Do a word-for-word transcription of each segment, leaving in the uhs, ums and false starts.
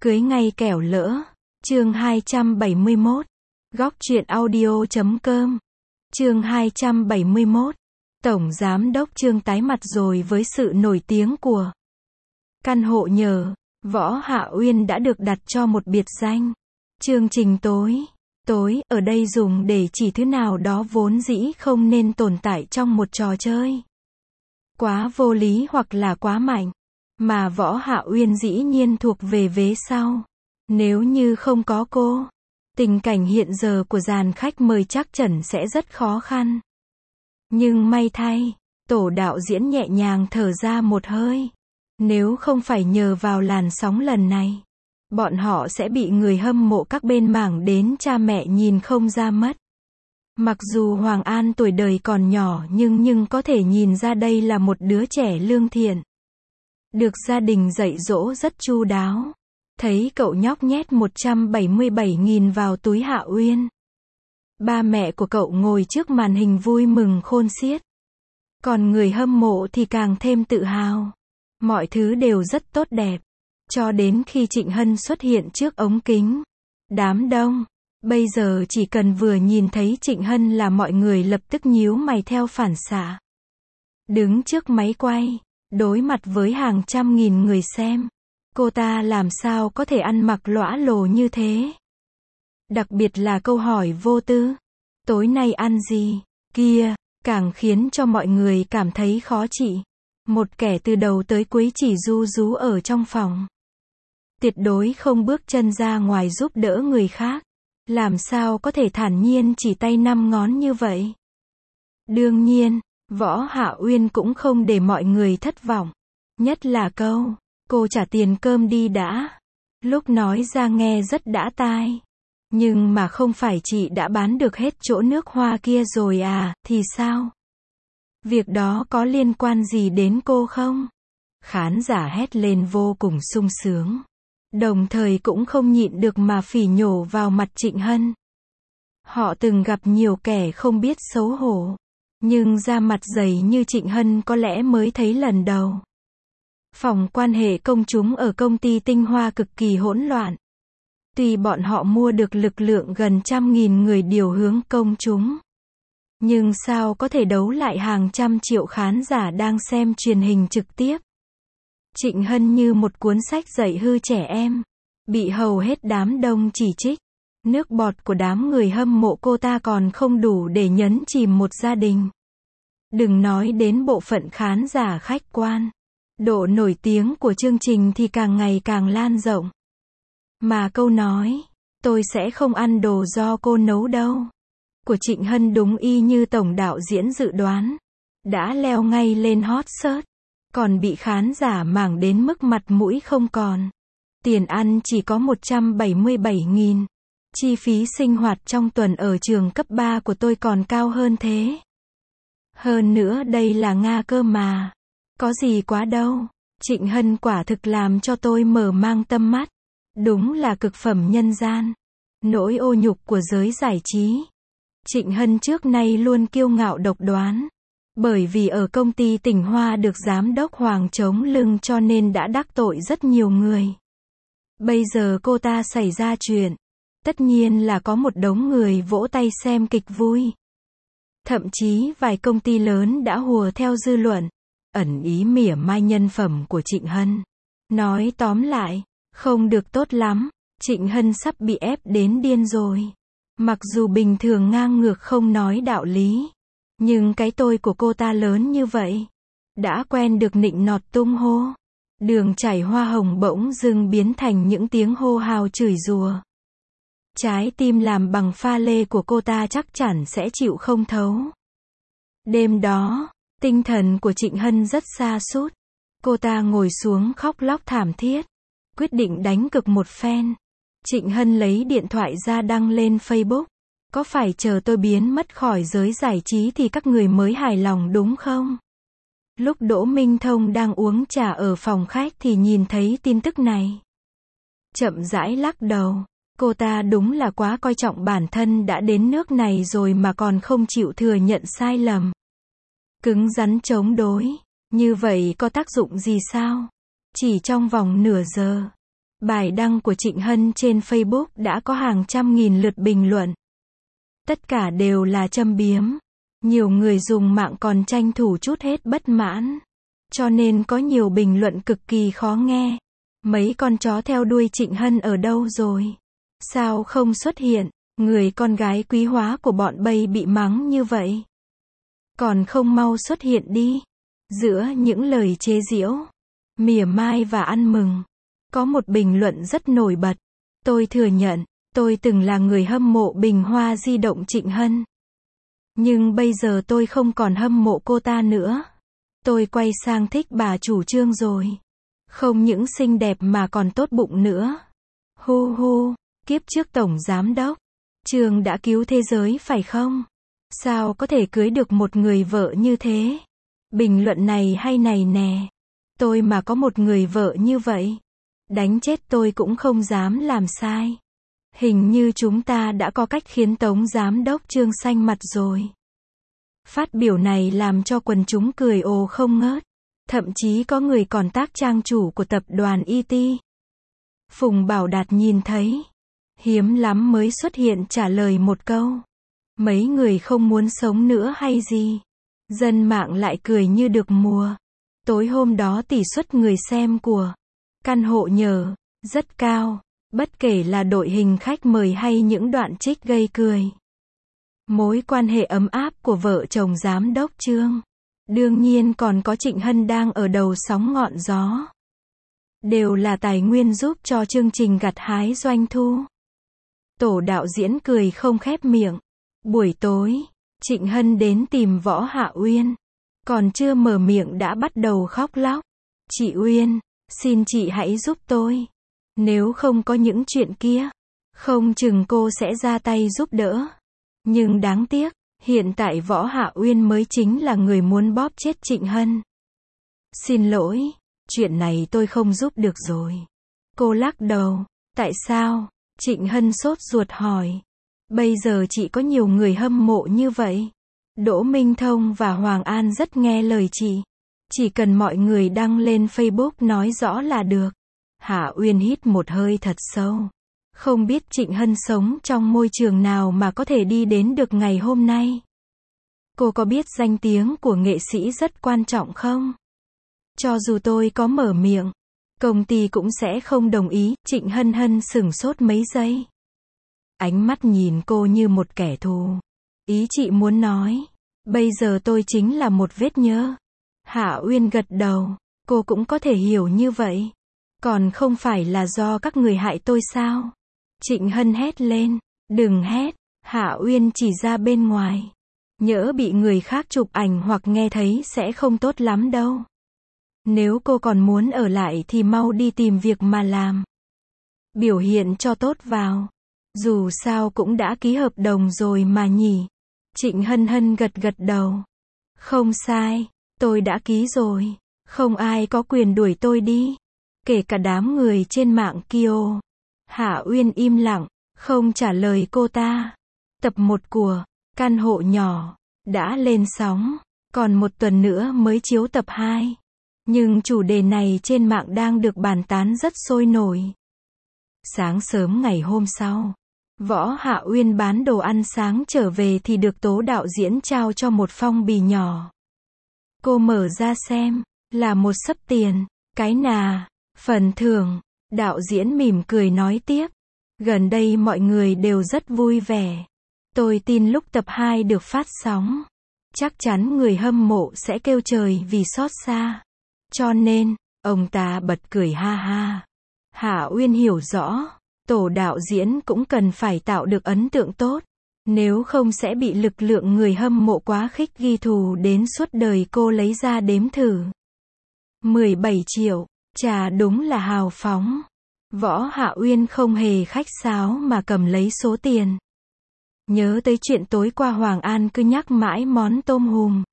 Cưới ngay kẻo lỡ. Chương hai trăm bảy mươi mốt. Góc truyện audio chấm com. Chương hai trăm bảy mươi mốt. Tổng Giám đốc Trương tái mặt rồi với sự nổi tiếng của căn hộ nhờ. Võ Hạ Uyên đã được đặt cho một biệt danh. Chương trình tối. Tối, ở đây dùng để chỉ thứ nào đó vốn dĩ không nên tồn tại trong một trò chơi. Quá vô lý hoặc là quá mạnh. Mà Võ Hạ Uyên dĩ nhiên thuộc về vế sau. Nếu như không có cô, tình cảnh hiện giờ của dàn khách mời chắc chắn sẽ rất khó khăn. Nhưng may thay, tổ đạo diễn nhẹ nhàng thở ra một hơi. Nếu không phải nhờ vào làn sóng lần này, bọn họ sẽ bị người hâm mộ các bên mảng đến cha mẹ nhìn không ra mất. Mặc dù Hoàng An tuổi đời còn nhỏ nhưng nhưng có thể nhìn ra đây là một đứa trẻ lương thiện. Được gia đình dạy dỗ rất chu đáo. Thấy cậu nhóc nhét một trăm bảy mươi bảy nghìn vào túi Hạ Uyên. Ba mẹ của cậu ngồi trước màn hình vui mừng khôn xiết. Còn người hâm mộ thì càng thêm tự hào. Mọi thứ đều rất tốt đẹp. Cho đến khi Trịnh Hân xuất hiện trước ống kính. Đám đông. Bây giờ chỉ cần vừa nhìn thấy Trịnh Hân là mọi người lập tức nhíu mày theo phản xạ. Đứng trước máy quay, đối mặt với hàng trăm nghìn người xem. Cô ta làm sao có thể ăn mặc lõa lồ như thế? Đặc biệt là câu hỏi vô tư. Tối nay ăn gì? Kia, càng khiến cho mọi người cảm thấy khó chịu. Một kẻ từ đầu tới cuối chỉ ru rú ở trong phòng. Tuyệt đối không bước chân ra ngoài giúp đỡ người khác. Làm sao có thể thản nhiên chỉ tay năm ngón như vậy? Đương nhiên, Võ Hạ Uyên cũng không để mọi người thất vọng. Nhất là câu, cô trả tiền cơm đi đã. Lúc nói ra nghe rất đã tai. Nhưng mà không phải chị đã bán được hết chỗ nước hoa kia rồi à, thì sao? Việc đó có liên quan gì đến cô không? Khán giả hét lên vô cùng sung sướng. Đồng thời cũng không nhịn được mà phỉ nhổ vào mặt Trịnh Hân. Họ từng gặp nhiều kẻ không biết xấu hổ. Nhưng da mặt dày như Trịnh Hân có lẽ mới thấy lần đầu. Phòng quan hệ công chúng ở công ty tinh hoa cực kỳ hỗn loạn. Tuy bọn họ mua được lực lượng gần trăm nghìn người điều hướng công chúng. Nhưng sao có thể đấu lại hàng trăm triệu khán giả đang xem truyền hình trực tiếp. Trịnh Hân như một cuốn sách dạy hư trẻ em. Bị hầu hết đám đông chỉ trích. Nước bọt của đám người hâm mộ cô ta còn không đủ để nhấn chìm một gia đình. Đừng nói đến bộ phận khán giả khách quan. Độ nổi tiếng của chương trình thì càng ngày càng lan rộng. Mà câu nói, tôi sẽ không ăn đồ do cô nấu đâu, của Trịnh Hân đúng y như tổng đạo diễn dự đoán. Đã leo ngay lên hot search. Còn bị khán giả mảng đến mức mặt mũi không còn. Tiền ăn chỉ có một trăm bảy mươi bảy nghìn. Chi phí sinh hoạt trong tuần ở trường cấp ba của tôi còn cao hơn thế. Hơn nữa đây là Nga cơ mà. Có gì quá đâu. Trịnh Hân quả thực làm cho tôi mở mang tâm mắt. Đúng là cực phẩm nhân gian. Nỗi ô nhục của giới giải trí. Trịnh Hân trước nay luôn kiêu ngạo độc đoán. Bởi vì ở công ty Tỉnh Hoa được giám đốc Hoàng chống lưng cho nên đã đắc tội rất nhiều người. Bây giờ cô ta xảy ra chuyện. Tất nhiên là có một đống người vỗ tay xem kịch vui. Thậm chí vài công ty lớn đã hùa theo dư luận. Ẩn ý mỉa mai nhân phẩm của Trịnh Hân. Nói tóm lại, không được tốt lắm. Trịnh Hân sắp bị ép đến điên rồi. Mặc dù bình thường ngang ngược không nói đạo lý. Nhưng cái tôi của cô ta lớn như vậy. Đã quen được nịnh nọt tung hô. Đường chảy hoa hồng bỗng dưng biến thành những tiếng hô hào chửi rủa. Trái tim làm bằng pha lê của cô ta chắc chắn sẽ chịu không thấu. Đêm đó, tinh thần của Trịnh Hân rất sa sút. Cô ta ngồi xuống khóc lóc thảm thiết. Quyết định đánh cực một phen. Trịnh Hân lấy điện thoại ra đăng lên Facebook. Có phải chờ tôi biến mất khỏi giới giải trí thì các người mới hài lòng đúng không? Lúc Đỗ Minh Thông đang uống trà ở phòng khách thì nhìn thấy tin tức này. Chậm rãi lắc đầu. Cô ta đúng là quá coi trọng bản thân đã đến nước này rồi mà còn không chịu thừa nhận sai lầm. Cứng rắn chống đối. Như vậy có tác dụng gì sao? Chỉ trong vòng nửa giờ. Bài đăng của Trịnh Hân trên Facebook đã có hàng trăm nghìn lượt bình luận. Tất cả đều là châm biếm. Nhiều người dùng mạng còn tranh thủ chút hết bất mãn. Cho nên có nhiều bình luận cực kỳ khó nghe. Mấy con chó theo đuôi Trịnh Hân ở đâu rồi? Sao không xuất hiện? Người con gái quý hóa của bọn Bay bị mắng như vậy. Còn không mau xuất hiện đi. Giữa những lời chế giễu, mỉa mai và ăn mừng, có một bình luận rất nổi bật. Tôi thừa nhận, tôi từng là người hâm mộ bình hoa di động Trịnh Hân. Nhưng bây giờ tôi không còn hâm mộ cô ta nữa. Tôi quay sang thích bà chủ Trương rồi. Không những xinh đẹp mà còn tốt bụng nữa. Hu hu, kiếp trước tổng giám đốc Trương đã cứu thế giới phải không? Sao có thể cưới được một người vợ như thế? Bình luận này hay này nè. Tôi mà có một người vợ như vậy, đánh chết tôi cũng không dám làm sai. Hình như chúng ta đã có cách khiến Tống Giám đốc Trương xanh mặt rồi. Phát biểu này làm cho quần chúng cười ồ không ngớt. Thậm chí có người còn tác trang chủ của tập đoàn i tê. Phùng Bảo Đạt nhìn thấy. Hiếm lắm mới xuất hiện trả lời một câu. Mấy người không muốn sống nữa hay gì? Dân mạng lại cười như được mùa. Tối hôm đó tỷ suất người xem của căn hộ nhờ rất cao, bất kể là đội hình khách mời hay những đoạn trích gây cười. Mối quan hệ ấm áp của vợ chồng giám đốc Trương, đương nhiên còn có Trịnh Hân đang ở đầu sóng ngọn gió, đều là tài nguyên giúp cho chương trình gặt hái doanh thu. Tổ đạo diễn cười không khép miệng. Buổi tối, Trịnh Hân đến tìm Võ Hạ Uyên. Còn chưa mở miệng đã bắt đầu khóc lóc. Chị Uyên, xin chị hãy giúp tôi. Nếu không có những chuyện kia, không chừng cô sẽ ra tay giúp đỡ. Nhưng đáng tiếc, hiện tại Võ Hạ Uyên mới chính là người muốn bóp chết Trịnh Hân. Xin lỗi, chuyện này tôi không giúp được rồi. Cô lắc đầu. Tại sao? Trịnh Hân sốt ruột hỏi. Bây giờ chị có nhiều người hâm mộ như vậy. Đỗ Minh Thông và Hoàng An rất nghe lời chị. Chỉ cần mọi người đăng lên Facebook nói rõ là được. Hạ Uyên hít một hơi thật sâu. Không biết Trịnh Hân sống trong môi trường nào mà có thể đi đến được ngày hôm nay. Cô có biết danh tiếng của nghệ sĩ rất quan trọng không? Cho dù tôi có mở miệng, công ty cũng sẽ không đồng ý. Trịnh Hân Hân sửng sốt mấy giây. Ánh mắt nhìn cô như một kẻ thù. Ý chị muốn nói, bây giờ tôi chính là một vết nhơ. Hạ Uyên gật đầu. Cô cũng có thể hiểu như vậy. Còn không phải là do các người hại tôi sao? Trịnh Hân hét lên. Đừng hét. Hạ Uyên chỉ ra bên ngoài. Nhỡ bị người khác chụp ảnh hoặc nghe thấy sẽ không tốt lắm đâu. Nếu cô còn muốn ở lại thì mau đi tìm việc mà làm. Biểu hiện cho tốt vào. Dù sao cũng đã ký hợp đồng rồi mà nhỉ. Trịnh Hân Hân gật gật đầu. Không sai, tôi đã ký rồi. Không ai có quyền đuổi tôi đi. Kể cả đám người trên mạng kia. Hạ Uyên im lặng, không trả lời cô ta. Tập một của Căn hộ nhỏ đã lên sóng. Còn một tuần nữa mới chiếu tập hai. Nhưng chủ đề này trên mạng đang được bàn tán rất sôi nổi. Sáng sớm ngày hôm sau, Võ Hạ Uyên bán đồ ăn sáng trở về thì được Tố đạo diễn trao cho một phong bì nhỏ. Cô mở ra xem, là một xấp tiền. Cái nà, phần thưởng. Đạo diễn mỉm cười nói tiếp. Gần đây mọi người đều rất vui vẻ. Tôi tin lúc tập hai được phát sóng, chắc chắn người hâm mộ sẽ kêu trời vì xót xa. Cho nên, ông ta bật cười ha ha. Hạ Uyên hiểu rõ, tổ đạo diễn cũng cần phải tạo được ấn tượng tốt. Nếu không sẽ bị lực lượng người hâm mộ quá khích ghi thù đến suốt đời. Cô lấy ra đếm thử. mười bảy triệu, chà đúng là hào phóng. Võ Hạ Uyên không hề khách sáo mà cầm lấy số tiền. Nhớ tới chuyện tối qua Hoàng An cứ nhắc mãi món tôm hùm.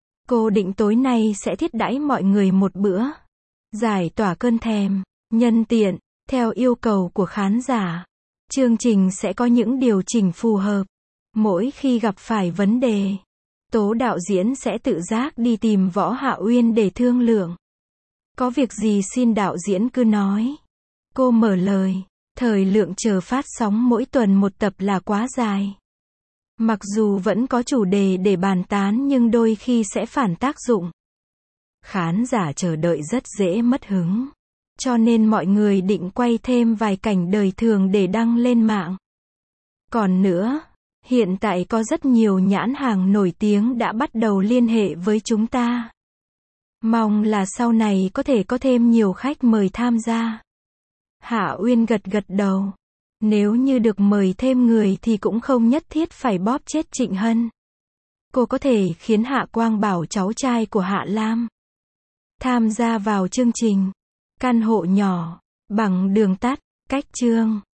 Cô định tối nay sẽ thiết đãi mọi người một bữa. Giải tỏa cơn thèm. Nhân tiện, theo yêu cầu của khán giả, chương trình sẽ có những điều chỉnh phù hợp. Mỗi khi gặp phải vấn đề, Tố đạo diễn sẽ tự giác đi tìm Võ Hạ Uyên để thương lượng. Có việc gì xin đạo diễn cứ nói. Cô mở lời. Thời lượng chờ phát sóng mỗi tuần một tập là quá dài. Mặc dù vẫn có chủ đề để bàn tán nhưng đôi khi sẽ phản tác dụng. Khán giả chờ đợi rất dễ mất hứng. Cho nên mọi người định quay thêm vài cảnh đời thường để đăng lên mạng. Còn nữa, hiện tại có rất nhiều nhãn hàng nổi tiếng đã bắt đầu liên hệ với chúng ta. Mong là sau này có thể có thêm nhiều khách mời tham gia. Hạ Uyên gật gật đầu. Nếu như được mời thêm người thì cũng không nhất thiết phải bóp chết Trịnh Hân. Cô có thể khiến Hạ Quang Bảo, cháu trai của Hạ Lam, tham gia vào chương trình Căn hộ nhỏ, bằng đường tắt, cách chương.